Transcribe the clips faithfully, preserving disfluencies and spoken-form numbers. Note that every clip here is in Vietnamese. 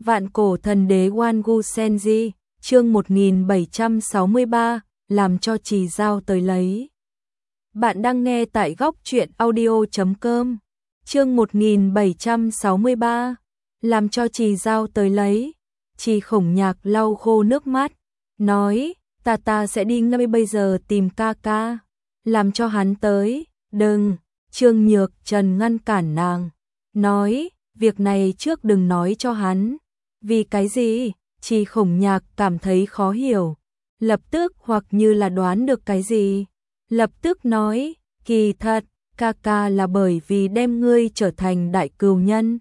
Vạn cổ thần đế Wangu Senji, chương một nghìn bảy trăm sáu mươi ba, làm cho Trì Dao tới lấy. Bạn đang nghe tại góc truyện audio chấm com. Chương một nghìn bảy trăm sáu mươi ba, làm cho Trì Dao tới lấy. Trì Khổng Nhạc lau khô nước mắt, nói, ta ta sẽ đi ngay bây giờ tìm ca ca, làm cho hắn tới. Đừng, Trương Nhược Trần ngăn cản nàng, nói, việc này trước đừng nói cho hắn. Vì cái gì? Trì Khổng Nhạc cảm thấy khó hiểu, lập tức hoặc như là đoán được cái gì, lập tức nói, kỳ thật, ca ca là bởi vì đem ngươi trở thành đại cừu nhân,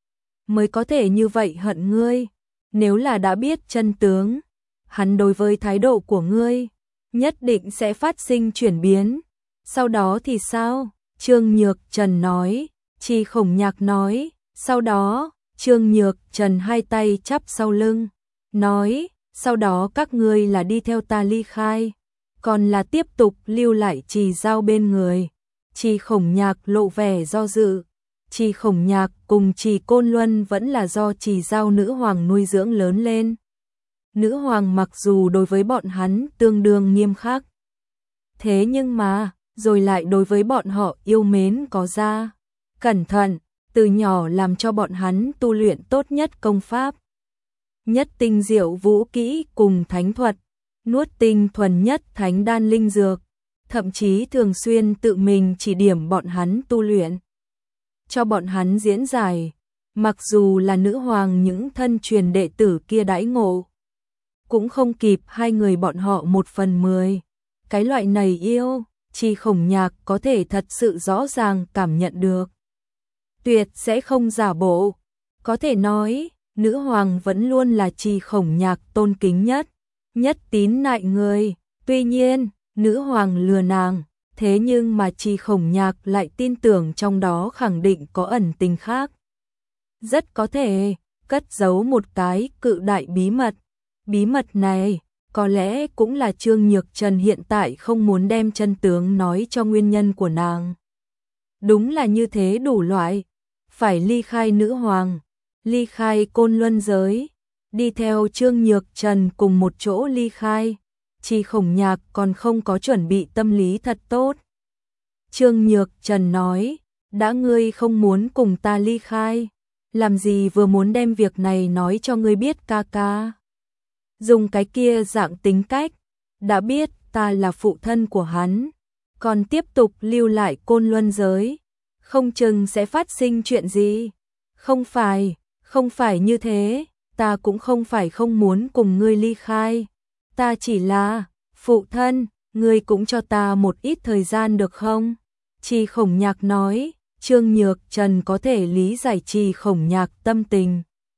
mới có thể như vậy hận ngươi. Nếu là đã biết chân tướng, hắn đối với thái độ của ngươi, nhất định sẽ phát sinh chuyển biến. Sau đó thì sao? Trương Nhược Trần nói. Trì Khổng Nhạc nói, sau đó, Trương Nhược Trần hai tay chắp sau lưng, nói, sau đó các ngươi là đi theo ta ly khai, còn là tiếp tục lưu lại Trì Dao bên người. Trì Khổng Nhạc lộ vẻ do dự. Trì Khổng Nhạc cùng Trì Côn Luân vẫn là do Trì Dao nữ hoàng nuôi dưỡng lớn lên. Nữ hoàng mặc dù đối với bọn hắn tương đương nghiêm khắc, thế nhưng mà, rồi lại đối với bọn họ yêu mến có ra, cẩn thận, từ nhỏ làm cho bọn hắn tu luyện tốt nhất công pháp, nhất tinh diệu vũ kỹ cùng thánh thuật, nuốt tinh thuần nhất thánh đan linh dược, thậm chí thường xuyên tự mình chỉ điểm bọn hắn tu luyện, cho bọn hắn diễn giải. Mặc dù là nữ hoàng những thân truyền đệ tử kia đãi ngộ, cũng không kịp hai người bọn họ một phần mười. Cái loại này yêu, Trì Khổng Nhạc có thể thật sự rõ ràng cảm nhận được, tuyệt sẽ không giả bộ. Có thể nói, nữ hoàng vẫn luôn là Trì Khổng Nhạc tôn kính nhất, nhất tín nại người. Tuy nhiên, nữ hoàng lừa nàng, thế nhưng mà Trì Khổng Nhạc lại tin tưởng trong đó khẳng định có ẩn tình khác. Rất có thể, cất giấu một cái cự đại bí mật. Bí mật này, có lẽ cũng là Trương Nhược Trần hiện tại không muốn đem chân tướng nói cho nguyên nhân của nàng. Đúng là như thế đủ loại. Phải ly khai nữ hoàng, ly khai Côn Luân giới, đi theo Trương Nhược Trần cùng một chỗ ly khai. Trì Khổng Nhạc còn không có chuẩn bị tâm lý thật tốt. Trương Nhược Trần nói, đã ngươi không muốn cùng ta ly khai, làm gì vừa muốn đem việc này nói cho ngươi biết ca ca. Dùng cái kia dạng tính cách, đã biết ta là phụ thân của hắn, còn tiếp tục lưu lại Côn Luân giới, không chừng sẽ phát sinh chuyện gì. Không phải, không phải như thế, ta cũng không phải không muốn cùng ngươi ly khai, ta chỉ là, phụ thân, ngươi cũng cho ta một ít thời gian được không? Trì Khổng Nhạc nói. Trương Nhược Trần có thể lý giải Trì Khổng Nhạc tâm tình.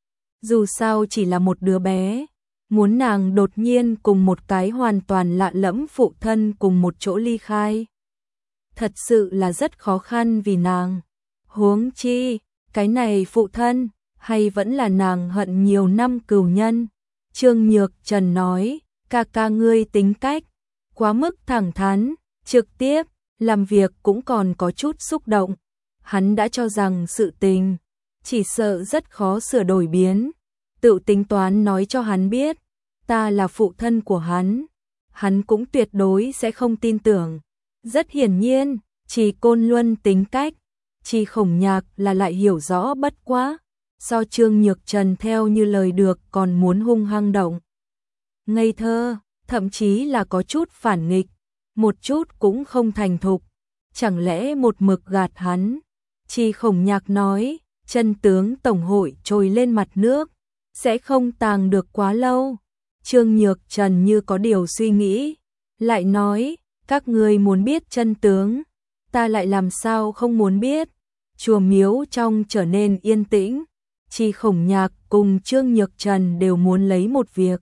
Dù sao chỉ là một đứa bé, muốn nàng đột nhiên cùng một cái hoàn toàn lạ lẫm phụ thân cùng một chỗ ly khai, thật sự là rất khó khăn vì nàng. Huống chi, cái này phụ thân, hay vẫn là nàng hận nhiều năm cừu nhân. Trương Nhược Trần nói, ca ca ngươi tính cách quá mức thẳng thắn, trực tiếp, làm việc cũng còn có chút xúc động. Hắn đã cho rằng sự tình chỉ sợ rất khó sửa đổi biến, tự tính toán nói cho hắn biết, ta là phụ thân của hắn, hắn cũng tuyệt đối sẽ không tin tưởng. Rất hiển nhiên, Trì Côn Luân tính cách, Trì Khổng Nhạc là lại hiểu rõ bất quá, so Trương Nhược Trần theo như lời được còn muốn hung hăng động, ngây thơ, thậm chí là có chút phản nghịch, một chút cũng không thành thục. Chẳng lẽ một mực gạt hắn? Trì Khổng Nhạc nói, chân tướng tổng hội trồi lên mặt nước, sẽ không tàng được quá lâu. Trương Nhược Trần như có điều suy nghĩ, lại nói, các ngươi muốn biết chân tướng, ta lại làm sao không muốn biết. Chùa miếu trong trở nên yên tĩnh, Trì Khổng Nhạc cùng Trương Nhược Trần đều muốn lấy một việc.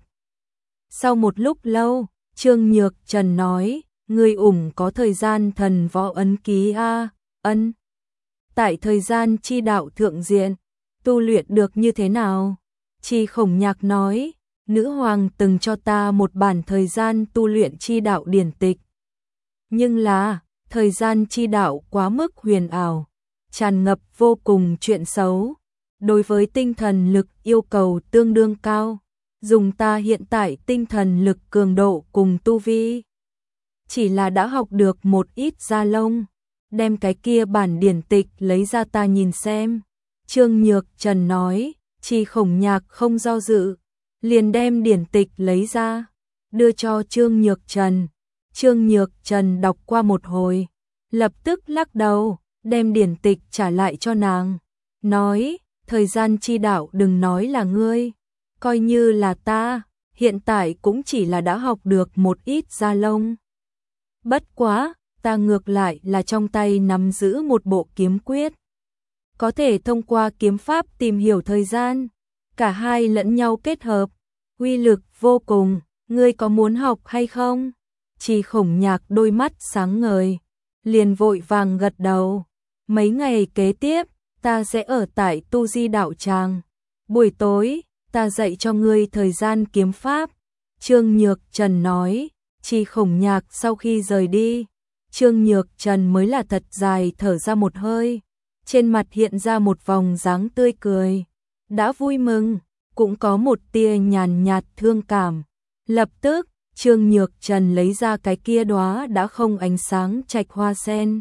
Sau một lúc lâu, Trương Nhược Trần nói, ngươi ủng có thời gian thần võ ấn ký a? Ân. Tại thời gian chi đạo thượng diện, tu luyện được như thế nào? Trì Khổng Nhạc nói, nữ hoàng từng cho ta một bản thời gian tu luyện chi đạo điển tịch. Nhưng là, thời gian chi đạo quá mức huyền ảo, tràn ngập vô cùng chuyện xấu. đối với tinh thần lực yêu cầu tương đương cao, dùng ta hiện tại tinh thần lực cường độ cùng tu vi. Chỉ là đã học được một ít da lông, đem cái kia bản điển tịch lấy ra ta nhìn xem. Trương Nhược Trần nói, Trì Khổng Nhạc không do dự, liền đem điển tịch lấy ra, đưa cho Trương Nhược Trần. Trương Nhược Trần đọc qua một hồi, lập tức lắc đầu, đem điển tịch trả lại cho nàng, nói, thời gian chi đạo đừng nói là ngươi, coi như là ta, hiện tại cũng chỉ là đã học được một ít da lông. Bất quá, ta ngược lại là trong tay nắm giữ một bộ kiếm quyết. Có thể thông qua kiếm pháp tìm hiểu thời gian, cả hai lẫn nhau kết hợp, uy lực vô cùng, ngươi có muốn học hay không? Trì Khổng Nhạc đôi mắt sáng ngời, liền vội vàng gật đầu. Mấy ngày kế tiếp, ta sẽ ở tại Tu Di đạo tràng. Buổi tối, ta dạy cho ngươi thời gian kiếm pháp. Trương Nhược Trần nói. Trì Khổng Nhạc sau khi rời đi, Trương Nhược Trần mới là thật dài thở ra một hơi, trên mặt hiện ra một vòng dáng tươi cười, đã vui mừng, cũng có một tia nhàn nhạt thương cảm. Lập tức, Trương Nhược Trần lấy ra cái kia đóa đã không ánh sáng trạch hoa sen,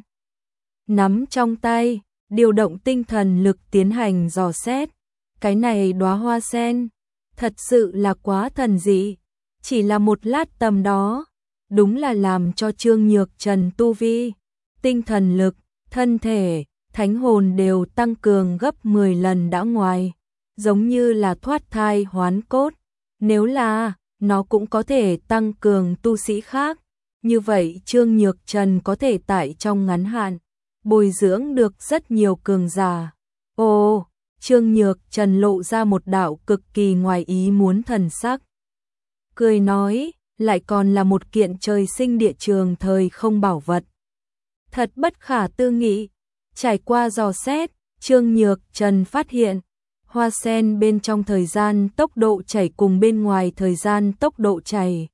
nắm trong tay, điều động tinh thần lực tiến hành dò xét. Cái này đóa hoa sen, thật sự là quá thần dị, chỉ là một lát tầm đó, đúng là làm cho Trương Nhược Trần tu vi, tinh thần lực, thân thể, thánh hồn đều tăng cường gấp mười lần đã ngoài, giống như là thoát thai hoán cốt. Nếu là, nó cũng có thể tăng cường tu sĩ khác, như vậy Trương Nhược Trần có thể tại trong ngắn hạn, bồi dưỡng được rất nhiều cường giả. Ồ, Trương Nhược Trần lộ ra một đạo cực kỳ ngoài ý muốn thần sắc. Cười nói, lại còn là một kiện trời sinh địa trường thời không bảo vật. Thật bất khả tư nghị, trải qua dò xét, Trương Nhược Trần phát hiện, hoa sen bên trong thời gian tốc độ chảy cùng bên ngoài thời gian tốc độ chảy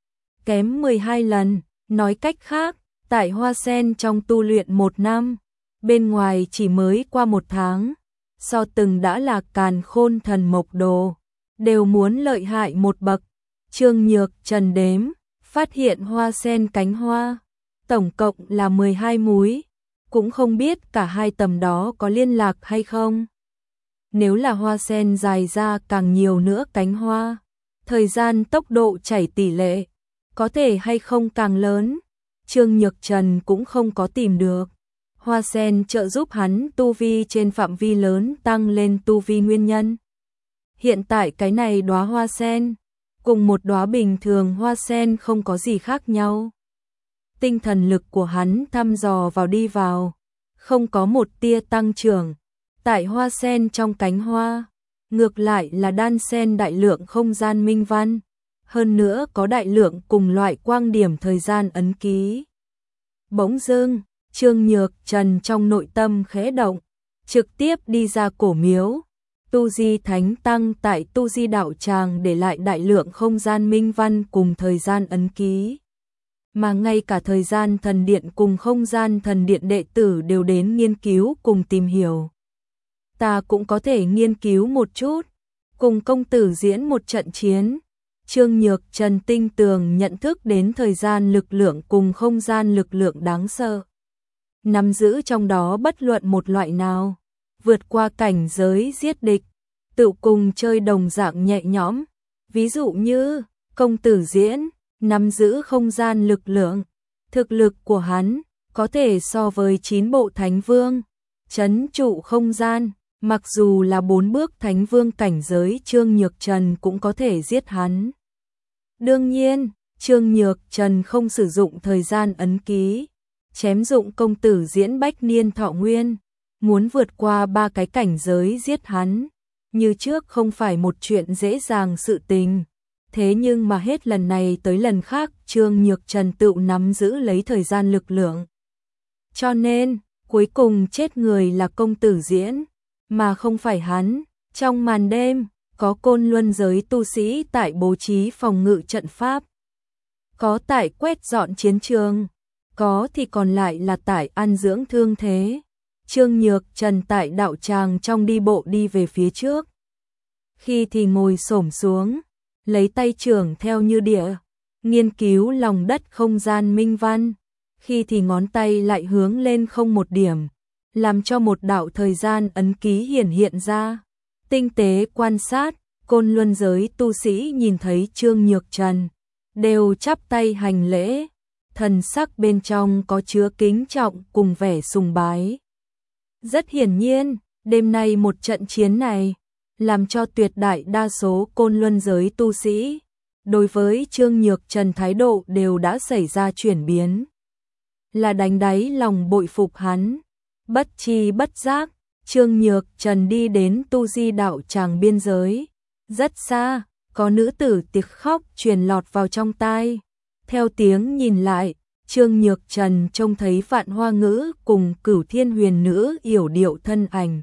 kém mười hai lần, nói cách khác, tại hoa sen trong tu luyện một năm, bên ngoài chỉ mới qua một tháng, so từng đã là càn khôn thần mộc đồ, đều muốn lợi hại một bậc. Trương Nhược Trần đếm, phát hiện hoa sen cánh hoa, tổng cộng là mười hai múi, cũng không biết cả hai tầm đó có liên lạc hay không. Nếu là hoa sen dài ra càng nhiều nữa cánh hoa, thời gian tốc độ chảy tỷ lệ, có thể hay không càng lớn, Trương Nhược Trần cũng không có tìm được. Hoa sen trợ giúp hắn tu vi trên phạm vi lớn tăng lên tu vi nguyên nhân. Hiện tại cái này đóa hoa sen, cùng một đóa bình thường hoa sen không có gì khác nhau. Tinh thần lực của hắn thăm dò vào đi vào, không có một tia tăng trưởng. Tại hoa sen trong cánh hoa, ngược lại là đan sen đại lượng không gian minh văn, hơn nữa có đại lượng cùng loại quang điểm thời gian ấn ký. Bỗng dưng, Trương Nhược Trần trong nội tâm khẽ động, trực tiếp đi ra cổ miếu. Tu Di Thánh Tăng tại Tu Di đạo tràng để lại đại lượng không gian minh văn cùng thời gian ấn ký. Mà ngay cả thời gian thần điện cùng không gian thần điện đệ tử đều đến nghiên cứu cùng tìm hiểu. Ta cũng có thể nghiên cứu một chút, cùng công tử diễn một trận chiến. Trương Nhược Trần tinh tường nhận thức đến thời gian lực lượng cùng không gian lực lượng đáng sợ. Nắm giữ trong đó bất luận một loại nào, vượt qua cảnh giới giết địch, tự cùng chơi đồng dạng nhẹ nhõm. Ví dụ như, công tử diễn, nắm giữ không gian lực lượng, thực lực của hắn, có thể so với chín bộ thánh vương, trấn trụ không gian, mặc dù là bốn bước thánh vương cảnh giới Trương Nhược Trần cũng có thể giết hắn. Đương nhiên, Trương Nhược Trần không sử dụng thời gian ấn ký, chém dụng công tử diễn bách niên thọ nguyên, muốn vượt qua ba cái cảnh giới giết hắn, như trước không phải một chuyện dễ dàng sự tình. Thế nhưng mà hết lần này tới lần khác Trương Nhược Trần tự nắm giữ lấy thời gian lực lượng. Cho nên, cuối cùng chết người là công tử diễn, mà không phải hắn. Trong màn đêm, có côn luân giới tu sĩ tại bố trí phòng ngự trận pháp, có tại quét dọn chiến trường, có thì còn lại là tại an dưỡng thương thế. Trương Nhược Trần tại đạo tràng trong đi bộ đi về phía trước. Khi thì ngồi xổm xuống, lấy tay trưởng theo như đĩa, nghiên cứu lòng đất không gian minh văn. Khi thì ngón tay lại hướng lên không một điểm, làm cho một đạo thời gian ấn ký hiển hiện ra. Tinh tế quan sát, côn luân giới tu sĩ nhìn thấy Trương Nhược Trần, đều chắp tay hành lễ, thần sắc bên trong có chứa kính trọng cùng vẻ sùng bái. Rất hiển nhiên, đêm nay một trận chiến này, làm cho tuyệt đại đa số côn luân giới tu sĩ, đối với Trương Nhược Trần thái độ đều đã xảy ra chuyển biến. Là đánh đáy lòng bội phục hắn, bất chi bất giác, Trương Nhược Trần đi đến tu di đạo tràng biên giới. Rất xa, có nữ tử tiếng khóc truyền lọt vào trong tai. Theo tiếng nhìn lại, Trương Nhược Trần trông thấy Vạn Hoa Ngữ cùng Cửu Thiên Huyền Nữ yểu điệu thân ảnh.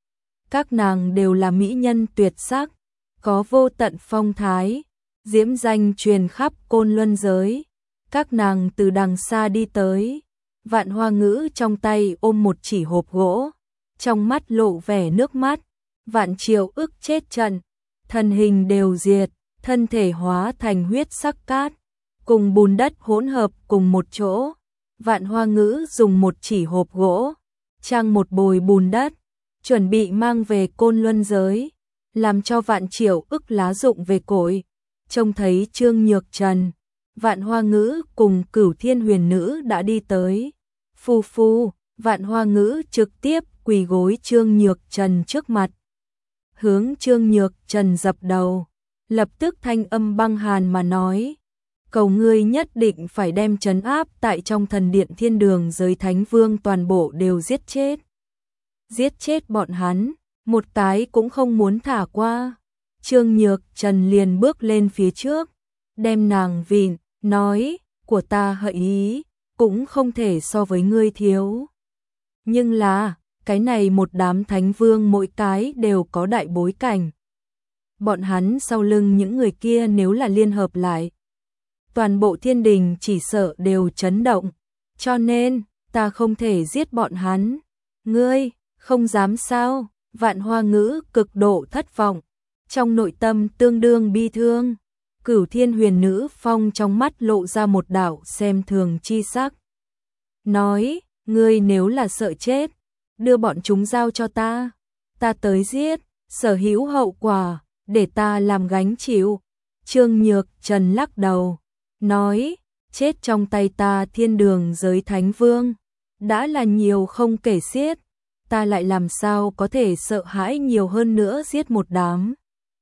Các nàng đều là mỹ nhân tuyệt sắc, có vô tận phong thái, diễm danh truyền khắp côn luân giới. Các nàng từ đằng xa đi tới, Vạn Hoa Ngữ trong tay ôm một chỉ hộp gỗ, trong mắt lộ vẻ nước mắt. Vạn Triều ức chết trận, thân hình đều diệt, thân thể hóa thành huyết sắc cát, cùng bùn đất hỗn hợp cùng một chỗ. Vạn Hoa Ngữ dùng một chỉ hộp gỗ, trang một bồi bùn đất, chuẩn bị mang về côn luân giới, làm cho Vạn Triều ức lá dụng về cội. Trông thấy Trương Nhược Trần, Vạn Hoa Ngữ cùng Cửu Thiên Huyền Nữ đã đi tới. Phu phu, Vạn Hoa Ngữ trực tiếp quỳ gối Trương Nhược Trần trước mặt, hướng Trương Nhược Trần dập đầu, lập tức thanh âm băng hàn mà nói: cầu ngươi nhất định phải đem trấn áp tại trong thần điện thiên đường giới thánh vương toàn bộ đều giết chết. Giết chết bọn hắn, một cái cũng không muốn thả qua. Trương Nhược Trần liền bước lên phía trước, đem nàng vịn, nói: của ta hợi ý, cũng không thể so với ngươi thiếu. Nhưng là, cái này một đám thánh vương mỗi cái đều có đại bối cảnh. Bọn hắn sau lưng những người kia nếu là liên hợp lại, toàn bộ thiên đình chỉ sợ đều chấn động. Cho nên, ta không thể giết bọn hắn. Ngươi, không dám sao? Vạn Hoa Ngữ cực độ thất vọng, trong nội tâm tương đương bi thương. Cửu Thiên Huyền Nữ phong trong mắt lộ ra một đạo xem thường chi sắc. Nói, ngươi nếu là sợ chết, đưa bọn chúng giao cho ta, ta tới giết, sở hữu hậu quả, để ta làm gánh chịu. Trương Nhược Trần lắc đầu, nói, chết trong tay ta thiên đường giới thánh vương, đã là nhiều không kể xiết, ta lại làm sao có thể sợ hãi nhiều hơn nữa giết một đám.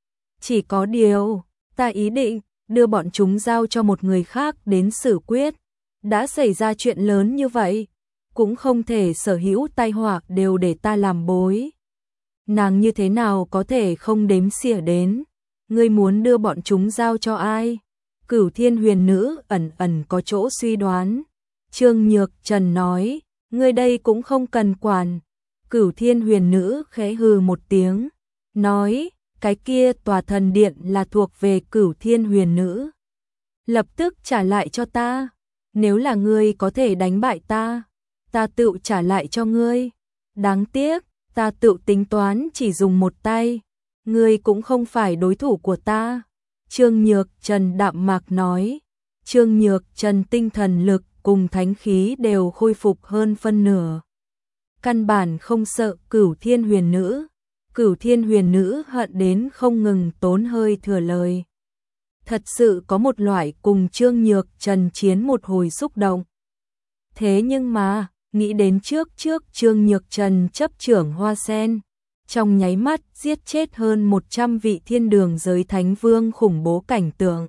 Chỉ có điều, ta ý định đưa bọn chúng giao cho một người khác đến xử quyết. Đã xảy ra chuyện lớn như vậy, cũng không thể sở hữu tai họa đều để ta làm bối. Nàng như thế nào có thể không đếm xỉa đến? Ngươi muốn đưa bọn chúng giao cho ai? Cửu Thiên Huyền Nữ ẩn ẩn có chỗ suy đoán. Trương Nhược Trần nói, ngươi đây cũng không cần quản. Cửu Thiên Huyền Nữ khẽ hừ một tiếng, nói, cái kia tòa thần điện là thuộc về Cửu Thiên Huyền Nữ. Lập tức trả lại cho ta. Nếu là ngươi có thể đánh bại ta, ta tự trả lại cho ngươi. Đáng tiếc, ta tự tính toán chỉ dùng một tay, ngươi cũng không phải đối thủ của ta. Trương Nhược Trần đạm mạc nói. Trương Nhược Trần tinh thần lực cùng thánh khí đều khôi phục hơn phân nửa. Căn bản không sợ Cửu Thiên Huyền Nữ. Cửu Thiên Huyền Nữ hận đến không ngừng tốn hơi thừa lời. Thật sự có một loại cùng Trương Nhược Trần chiến một hồi xúc động. Thế nhưng mà, nghĩ đến trước trước Trương Nhược Trần chấp trưởng Hoa Sen, trong nháy mắt giết chết hơn một trăm vị thiên đường giới thánh vương khủng bố cảnh tượng.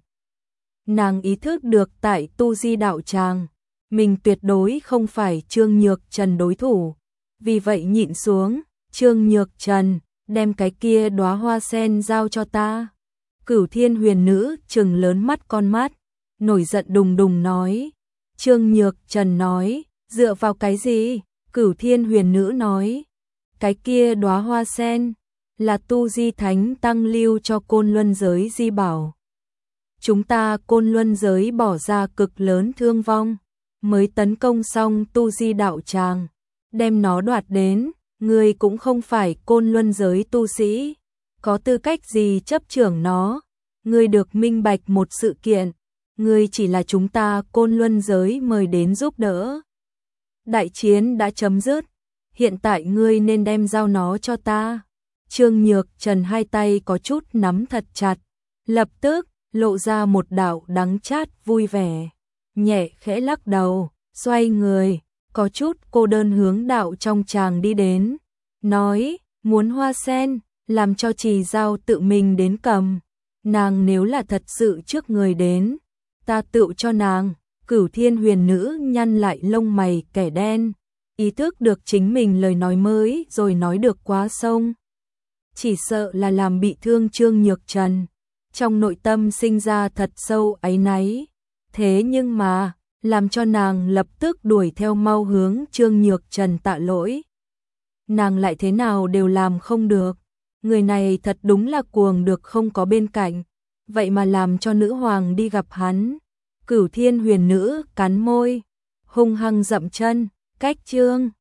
Nàng ý thức được tại tu di đạo tràng, mình tuyệt đối không phải Trương Nhược Trần đối thủ. Vì vậy nhịn xuống, Trương Nhược Trần, đem cái kia đóa hoa sen giao cho ta. Cửu Thiên Huyền Nữ trừng lớn mắt con mắt, nổi giận đùng đùng nói. Trương Nhược Trần nói, dựa vào cái gì? Cửu Thiên Huyền Nữ nói, cái kia đóa hoa sen là tu di thánh tăng lưu cho côn luân giới di bảo. Chúng ta côn luân giới bỏ ra cực lớn thương vong, mới tấn công xong tu di đạo tràng. đem nó đoạt đến, ngươi cũng không phải côn luân giới tu sĩ, có tư cách gì chấp trưởng nó, ngươi được minh bạch một sự kiện, ngươi chỉ là chúng ta côn luân giới mời đến giúp đỡ. Đại chiến đã chấm dứt, hiện tại ngươi nên đem giao nó cho ta. Trương Nhược Trần hai tay có chút nắm thật chặt, lập tức lộ ra một đạo đắng chát vui vẻ, nhẹ khẽ lắc đầu, xoay người, có chút cô đơn hướng đạo trong tràng đi đến, nói, muốn hoa sen, làm cho Trì Dao tự mình đến cầm, nàng nếu là thật sự trước người đến, ta tựu cho nàng. Cửu Thiên Huyền Nữ nhăn lại lông mày kẻ đen, ý thức được chính mình lời nói mới rồi nói được quá sông. Chỉ sợ là làm bị thương Trương Nhược Trần, trong nội tâm sinh ra thật sâu áy náy, thế nhưng mà, làm cho nàng lập tức đuổi theo mau hướng Trương Nhược Trần tạ lỗi. Nàng lại thế nào đều làm không được, người này thật đúng là cuồng được không có bên cạnh, vậy mà làm cho nữ hoàng đi gặp hắn. Cửu Thiên Huyền Nữ cắn môi, hung hăng dậm chân, cách Trương